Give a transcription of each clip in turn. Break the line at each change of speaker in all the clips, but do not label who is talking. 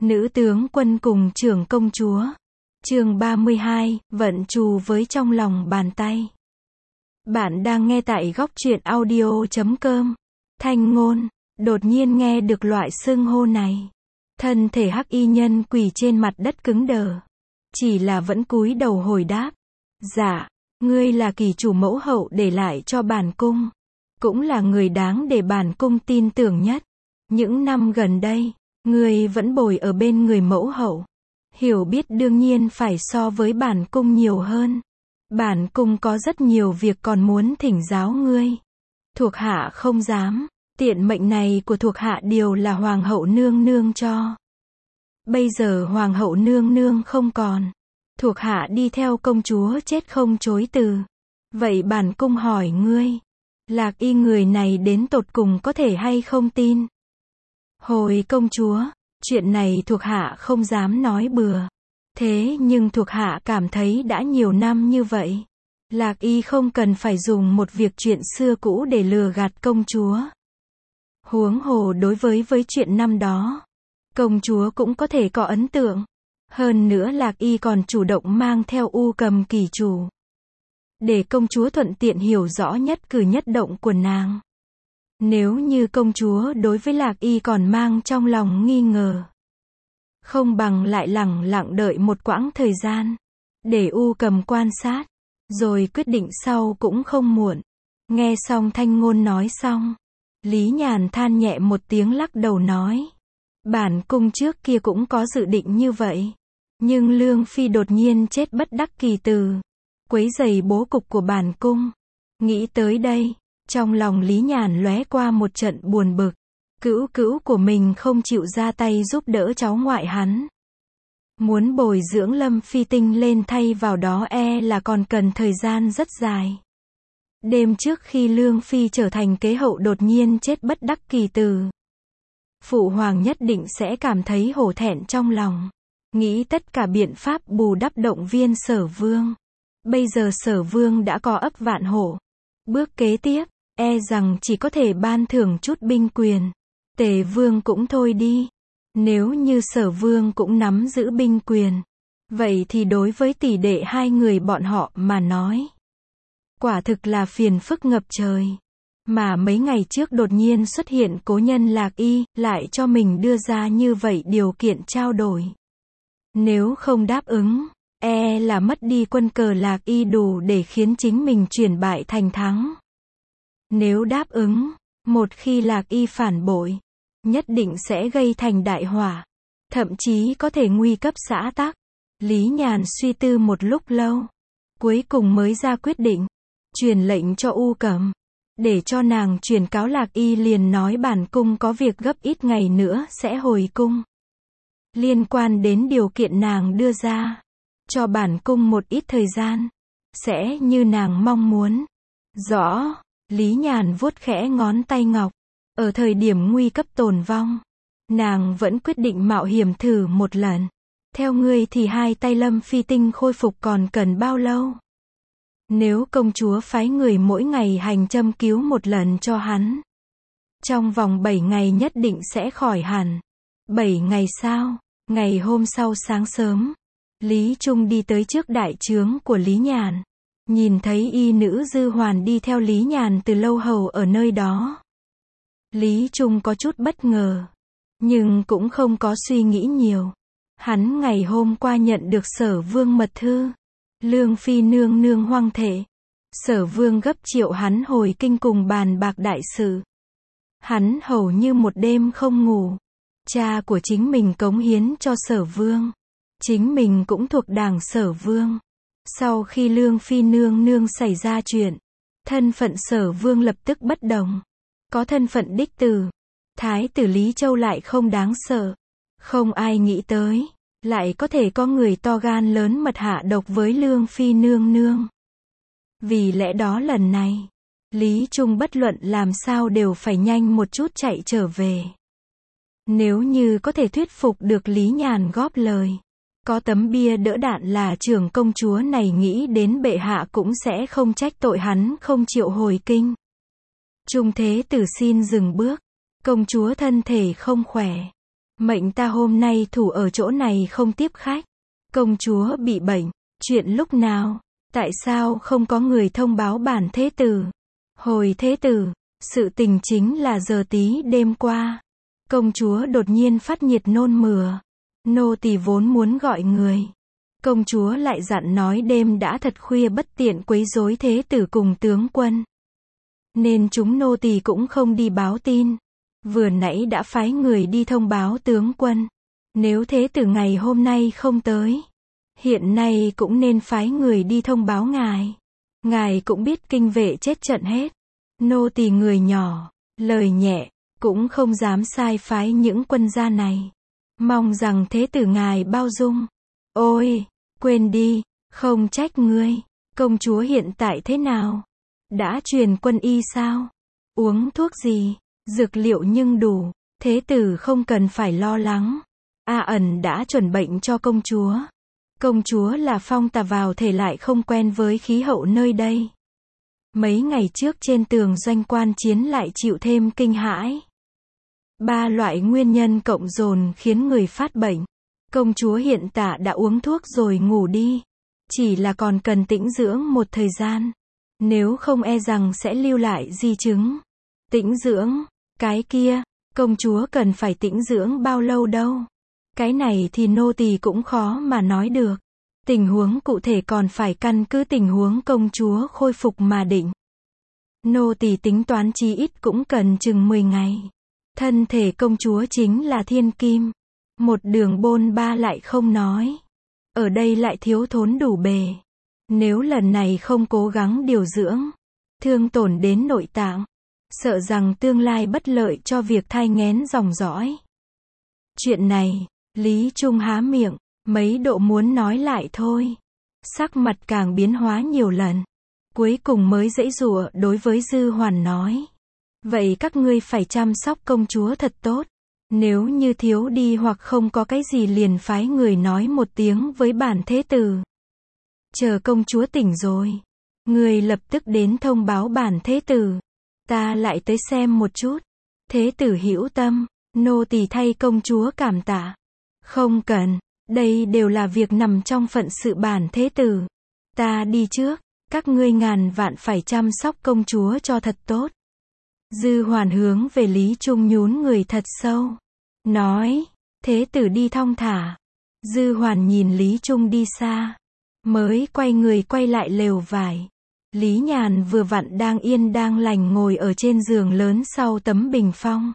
Nữ tướng quân cùng trưởng công chúa. Chương 32, vận trù với trong lòng bàn tay. Bạn đang nghe tại góc truyện audio.com. Thanh Ngôn, đột nhiên nghe được loại xưng hô này. Thân thể hắc y nhân quỳ trên mặt đất cứng đờ. Chỉ là vẫn cúi đầu hồi đáp. Dạ, ngươi là kỳ chủ mẫu hậu để lại cho bản cung. Cũng là người đáng để bản cung tin tưởng nhất. Những năm gần đây, ngươi vẫn bồi ở bên người mẫu hậu. Hiểu biết đương nhiên phải so với bản cung nhiều hơn. Bản cung có rất nhiều việc còn muốn thỉnh giáo ngươi. Thuộc hạ không dám. Tiện mệnh này của thuộc hạ đều là hoàng hậu nương nương cho. Bây giờ hoàng hậu nương nương không còn. Thuộc hạ đi theo công chúa chết không chối từ. Vậy bản cung hỏi ngươi, Lạc Y người này đến tột cùng có thể hay không tin? Hồi công chúa, chuyện này thuộc hạ không dám nói bừa. Thế nhưng thuộc hạ cảm thấy đã nhiều năm như vậy, Lạc Y không cần phải dùng một việc chuyện xưa cũ để lừa gạt công chúa. Huống hồ đối với chuyện năm đó, công chúa cũng có thể có ấn tượng. Hơn nữa Lạc Y còn chủ động mang theo U Cầm kỳ chủ, để công chúa thuận tiện hiểu rõ nhất cử nhất động của nàng. Nếu như công chúa đối với Lạc Y còn mang trong lòng nghi ngờ, không bằng lại lẳng lặng đợi một quãng thời gian, để U Cầm quan sát, rồi quyết định sau cũng không muộn. Nghe xong Thanh Ngôn nói xong, Lý Nhàn than nhẹ một tiếng lắc đầu nói. Bản cung trước kia cũng có dự định như vậy. Nhưng Lương Phi đột nhiên chết bất đắc kỳ tử, quấy rầy bố cục của bản cung. Nghĩ tới đây, trong lòng Lý Nhàn lóe qua một trận buồn bực. Cữu cữu của mình không chịu ra tay giúp đỡ cháu ngoại hắn. Muốn bồi dưỡng Lâm Phi tinh lên thay vào đó là còn cần thời gian rất dài. Đêm trước khi Lương Phi trở thành kế hậu đột nhiên chết bất đắc kỳ tử, Phụ hoàng nhất định sẽ cảm thấy hổ thẹn trong lòng. Nghĩ tất cả biện pháp bù đắp động viên Sở Vương. Bây giờ Sở Vương đã có ấp vạn hổ. Bước kế tiếp, rằng chỉ có thể ban thưởng chút binh quyền. Tề Vương cũng thôi đi. Nếu như Sở Vương cũng nắm giữ binh quyền, vậy thì đối với tỷ đệ hai người bọn họ mà nói, quả thực là phiền phức ngập trời. Mà mấy ngày trước đột nhiên xuất hiện cố nhân Lạc Y, lại cho mình đưa ra như vậy điều kiện trao đổi. Nếu không đáp ứng, là mất đi quân cờ Lạc Y đủ để khiến chính mình chuyển bại thành thắng. Nếu đáp ứng, một khi Lạc Y phản bội, nhất định sẽ gây thành đại họa, thậm chí có thể nguy cấp xã tắc. Lý Nhàn suy tư một lúc lâu, cuối cùng mới ra quyết định, truyền lệnh cho U Cầm, để cho nàng truyền cáo Lạc Y liền nói bản cung có việc gấp ít ngày nữa sẽ hồi cung. Liên quan đến điều kiện nàng đưa ra, cho bản cung một ít thời gian, sẽ như nàng mong muốn. Rõ, Lý Nhàn vuốt khẽ ngón tay ngọc. Ở thời điểm nguy cấp tồn vong, nàng vẫn quyết định mạo hiểm thử một lần. Theo ngươi thì hai tay Lâm Phi tinh khôi phục còn cần bao lâu? Nếu công chúa phái người mỗi ngày hành châm cứu một lần cho hắn, trong vòng 7 ngày nhất định sẽ khỏi hẳn. 7 ngày sao? Ngày hôm sau sáng sớm, Lý Trung đi tới trước đại trướng của Lý Nhàn. Nhìn thấy y nữ Dư Hoàn đi theo Lý Nhàn từ lâu hầu ở nơi đó. Lý Trung có chút bất ngờ, nhưng cũng không có suy nghĩ nhiều. Hắn ngày hôm qua nhận được Sở Vương mật thư. Lương Phi nương nương hoang thể. Sở Vương gấp triệu hắn hồi kinh cùng bàn bạc đại sự. Hắn hầu như một đêm không ngủ. Cha của chính mình cống hiến cho Sở Vương. Chính mình cũng thuộc đảng Sở Vương. Sau khi Lương Phi nương nương xảy ra chuyện, thân phận Sở Vương lập tức bất đồng. Có thân phận đích tử. Thái tử Lý Châu lại không đáng sợ. Không ai nghĩ tới, lại có thể có người to gan lớn mật hạ độc với Lương Phi nương nương. Vì lẽ đó lần này, Lý Trung bất luận làm sao đều phải nhanh một chút chạy trở về. Nếu như có thể thuyết phục được Lý Nhàn góp lời, có tấm bia đỡ đạn là trưởng công chúa này nghĩ đến bệ hạ cũng sẽ không trách tội hắn không chịu hồi kinh. Trung Thế Tử xin dừng bước. Công chúa thân thể không khỏe. Mệnh ta hôm nay thủ ở chỗ này không tiếp khách. Công chúa bị bệnh, chuyện lúc nào? Tại sao không có người thông báo bản thế tử? Hồi thế tử, sự tình chính là giờ tí đêm qua. Công chúa đột nhiên phát nhiệt nôn mửa. Nô tỳ vốn muốn gọi người. Công chúa lại dặn nói đêm đã thật khuya bất tiện quấy rối thế tử cùng tướng quân. Nên chúng nô tỳ cũng không đi báo tin. Vừa nãy đã phái người đi thông báo tướng quân. Nếu thế tử ngày hôm nay không tới, hiện nay cũng nên phái người đi thông báo ngài. Ngài cũng biết kinh vệ chết trận hết. Nô tỳ người nhỏ, lời nhẹ, cũng không dám sai phái những quân gia này. Mong rằng thế tử ngài bao dung. Ôi, quên đi, không trách ngươi. Công chúa hiện tại thế nào? Đã truyền quân y sao? Uống thuốc gì? Dược liệu nhưng đủ. Thế tử không cần phải lo lắng. A ẩn đã chuẩn bệnh cho công chúa. Công chúa là phong tà vào thể lại không quen với khí hậu nơi đây. Mấy ngày trước trên tường doanh quan chiến lại chịu thêm kinh hãi. 3 loại nguyên nhân cộng dồn khiến người phát bệnh. Công chúa hiện tại đã uống thuốc rồi ngủ đi. Chỉ là còn cần tĩnh dưỡng một thời gian. Nếu không e rằng sẽ lưu lại di chứng. Tĩnh dưỡng, cái kia, công chúa cần phải tĩnh dưỡng bao lâu đâu. Cái này thì nô tỳ cũng khó mà nói được. Tình huống cụ thể còn phải căn cứ tình huống công chúa khôi phục mà định. Nô tỳ tính toán chí ít cũng cần chừng 10 ngày. Thân thể công chúa chính là thiên kim. Một đường bôn ba lại không nói. Ở đây lại thiếu thốn đủ bề. Nếu lần này không cố gắng điều dưỡng, thương tổn đến nội tạng, sợ rằng tương lai bất lợi cho việc thai nghén dòng dõi. Chuyện này, Lý Trung há miệng, mấy độ muốn nói lại thôi. Sắc mặt càng biến hóa nhiều lần. Cuối cùng mới giãy giụa đối với Dư Hoàn nói. Vậy các ngươi phải chăm sóc công chúa thật tốt. Nếu như thiếu đi hoặc không có cái gì liền phái người nói một tiếng với bản thế tử. Chờ công chúa tỉnh rồi, người lập tức đến thông báo bản thế tử. Ta lại tới xem một chút. Thế tử hữu tâm, nô tỳ thay công chúa cảm tạ. Không cần, đây đều là việc nằm trong phận sự bản thế tử. Ta đi trước, các ngươi ngàn vạn phải chăm sóc công chúa cho thật tốt. Dư Hoàn hướng về Lý Trung nhún người thật sâu. Nói, thế tử đi thong thả. Dư Hoàn nhìn Lý Trung đi xa. Mới quay người quay lại lều vải. Lý Nhàn vừa vặn đang yên đang lành ngồi ở trên giường lớn sau tấm bình phong.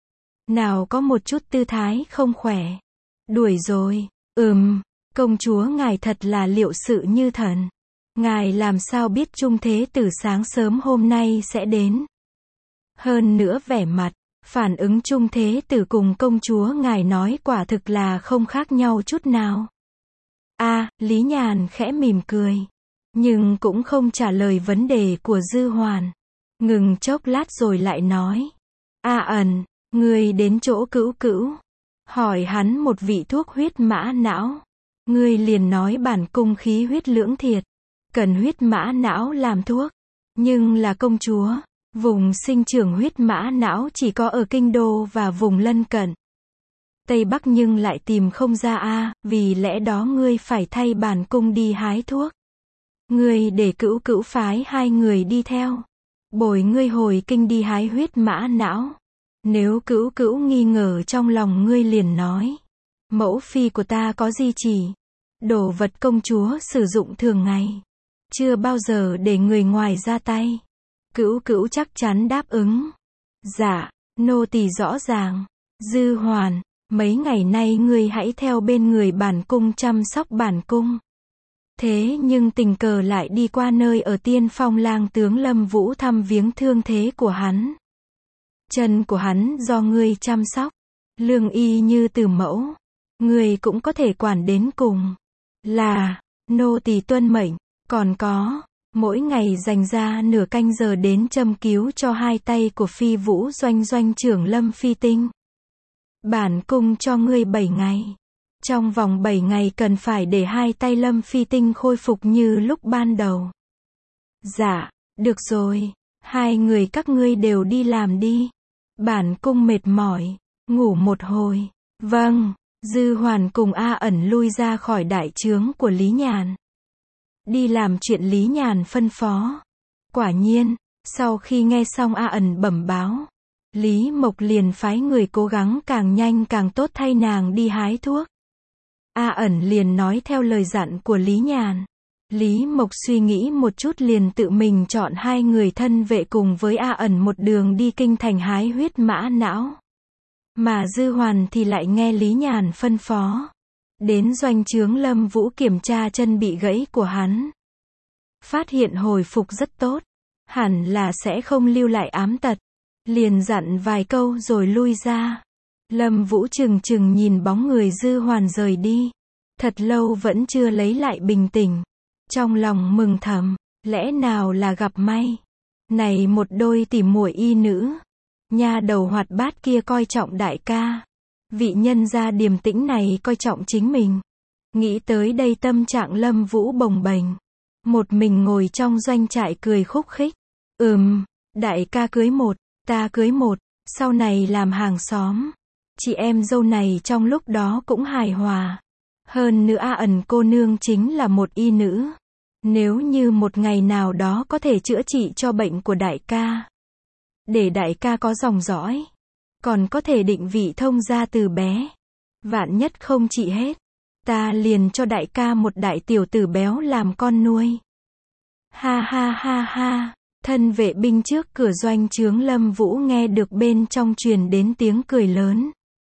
Nào có một chút tư thái không khỏe. Đuổi rồi, công chúa ngài thật là liệu sự như thần. Ngài làm sao biết Trung thế tử sáng sớm hôm nay sẽ đến. Hơn nữa vẻ mặt, phản ứng Trung thế tử cùng công chúa ngài nói quả thực là không khác nhau chút nào. Lý Nhàn khẽ mỉm cười. Nhưng cũng không trả lời vấn đề của Dư Hoàn. Ngừng chốc lát rồi lại nói. Ẩn, ngươi đến chỗ Cữu Cữu. Hỏi hắn một vị thuốc huyết mã não. Ngươi liền nói bản cung khí huyết lưỡng thiệt. Cần huyết mã não làm thuốc. Nhưng là công chúa. Vùng sinh trưởng huyết mã não chỉ có ở Kinh Đô và vùng lân cận. Tây Bắc nhưng lại tìm không ra vì lẽ đó ngươi phải thay bản cung đi hái thuốc. Ngươi để Cữu Cữu phái 2 người đi theo. Bồi ngươi hồi kinh đi hái huyết mã não. Nếu Cữu Cữu nghi ngờ trong lòng ngươi liền nói. Mẫu phi của ta có di chỉ. Đồ vật công chúa sử dụng thường ngày. Chưa bao giờ để người ngoài ra tay. Cữu Cữu chắc chắn đáp ứng. Dạ, nô tỳ rõ ràng. Dư Hoàn, mấy ngày nay ngươi hãy theo bên người bản cung chăm sóc bản cung. Thế nhưng tình cờ lại đi qua nơi ở Tiên Phong lang tướng Lâm Vũ thăm viếng thương thế của hắn. Chân của hắn do ngươi chăm sóc. Lương y như từ mẫu. Ngươi cũng có thể quản đến cùng. Là, nô tỳ tuân mệnh. Còn có, mỗi ngày dành ra nửa canh giờ đến châm cứu cho 2 tay của Phi Vũ doanh doanh trưởng Lâm Phi Tinh. Bản cung cho ngươi 7 ngày. Trong vòng 7 ngày cần phải để 2 tay Lâm Phi Tinh khôi phục như lúc ban đầu. Dạ, được rồi. 2 người các ngươi đều đi làm đi. Bản cung mệt mỏi, ngủ một hồi. Vâng, Dư Hoàn cùng A ẩn lui ra khỏi đại trướng của Lý Nhàn. Đi làm chuyện Lý Nhàn phân phó. Quả nhiên, sau khi nghe xong A ẩn bẩm báo, Lý Mộc liền phái người cố gắng càng nhanh càng tốt thay nàng đi hái thuốc. A ẩn liền nói theo lời dặn của Lý Nhàn. Lý Mộc suy nghĩ một chút liền tự mình chọn 2 người thân vệ cùng với A ẩn một đường đi kinh thành hái huyết mã não. Mà Dư Hoàn thì lại nghe Lý Nhàn phân phó. Đến doanh trướng Lâm Vũ kiểm tra chân bị gãy của hắn. Phát hiện hồi phục rất tốt. Hẳn là sẽ không lưu lại ám tật. Liền dặn vài câu rồi lui ra. Lâm Vũ chừng chừng nhìn bóng người Dư Hoàn rời đi. Thật lâu vẫn chưa lấy lại bình tĩnh. Trong lòng mừng thầm, lẽ nào là gặp may. Này một đôi tỉ muội y nữ. Nha đầu hoạt bát kia coi trọng đại ca. Vị nhân gia điềm tĩnh này coi trọng chính mình. Nghĩ tới đây tâm trạng Lâm Vũ bồng bềnh. Một mình ngồi trong doanh trại cười khúc khích. Đại ca cưới một, ta cưới một, sau này làm hàng xóm. Chị em dâu này trong lúc đó cũng hài hòa. Hơn nữa A ẩn cô nương chính là một y nữ. Nếu như một ngày nào đó có thể chữa trị cho bệnh của đại ca. Để đại ca có dòng dõi. Còn có thể định vị thông gia từ bé. Vạn nhất không trị hết. Ta liền cho đại ca một đại tiểu tử béo làm con nuôi. Ha ha ha ha. Thân vệ binh trước cửa doanh trướng Lâm Vũ nghe được bên trong truyền đến tiếng cười lớn.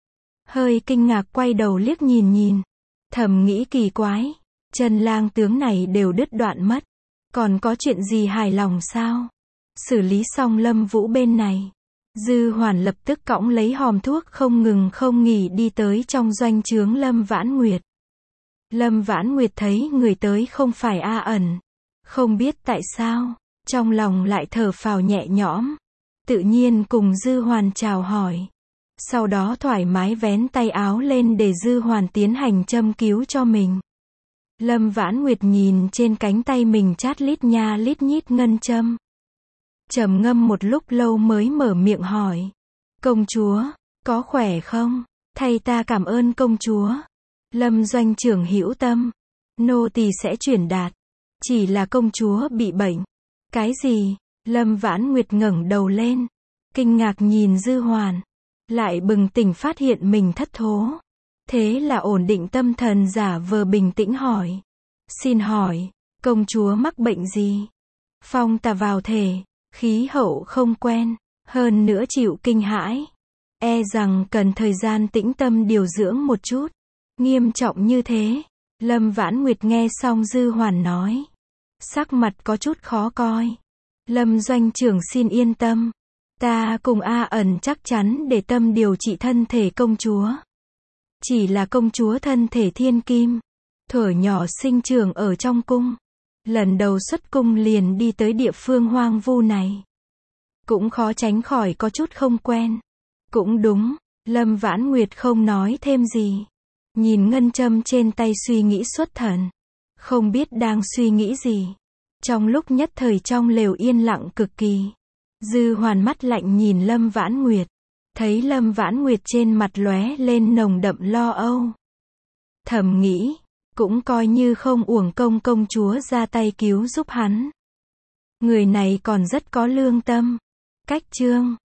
Hơi kinh ngạc quay đầu liếc nhìn. Thầm nghĩ kỳ quái. Chân lang tướng này đều đứt đoạn mất. Còn có chuyện gì hài lòng sao? Xử lý xong Lâm Vũ bên này. Dư Hoàn lập tức cõng lấy hòm thuốc không ngừng không nghỉ đi tới trong doanh trướng Lâm Vãn Nguyệt. Lâm Vãn Nguyệt thấy người tới không phải A ẩn. Không biết tại sao, trong lòng lại thở phào nhẹ nhõm. Tự nhiên cùng Dư Hoàn chào hỏi. Sau đó thoải mái vén tay áo lên để Dư Hoàn tiến hành châm cứu cho mình. Lâm Vãn Nguyệt nhìn trên cánh tay mình chát lít nha lít nhít ngân châm. Trầm ngâm một lúc lâu mới mở miệng hỏi. Công chúa, có khỏe không? Thay ta cảm ơn công chúa. Lâm doanh trưởng hữu tâm. Nô tỳ sẽ truyền đạt. Chỉ là công chúa bị bệnh. Cái gì? Lâm Vãn Nguyệt ngẩng đầu lên. Kinh ngạc nhìn Dư Hoàn. Lại bừng tỉnh phát hiện mình thất thố. Thế là ổn định tâm thần giả vờ bình tĩnh hỏi. Xin hỏi, công chúa mắc bệnh gì? Phong tà vào thể, khí hậu không quen, hơn nữa chịu kinh hãi. E rằng cần thời gian tĩnh tâm điều dưỡng một chút. Nghiêm trọng như thế. Lâm Vãn Nguyệt nghe xong Dư Hoàn nói. Sắc mặt có chút khó coi. Lâm doanh trưởng xin yên tâm. Ta cùng A ẩn chắc chắn để tâm điều trị thân thể công chúa. Chỉ là công chúa thân thể thiên kim. Thuở nhỏ sinh trưởng ở trong cung. Lần đầu xuất cung liền đi tới địa phương hoang vu này. Cũng khó tránh khỏi có chút không quen. Cũng đúng, Lâm Vãn Nguyệt không nói thêm gì. Nhìn ngân châm trên tay suy nghĩ xuất thần. Không biết đang suy nghĩ gì. Trong lúc nhất thời trong lều yên lặng cực kỳ. Dư Hoàn mắt lạnh nhìn Lâm Vãn Nguyệt. Thấy Lâm Vãn Nguyệt trên mặt lóe lên nồng đậm lo âu. Thầm nghĩ, cũng coi như không uổng công công chúa ra tay cứu giúp hắn. Người này còn rất có lương tâm. Cách chương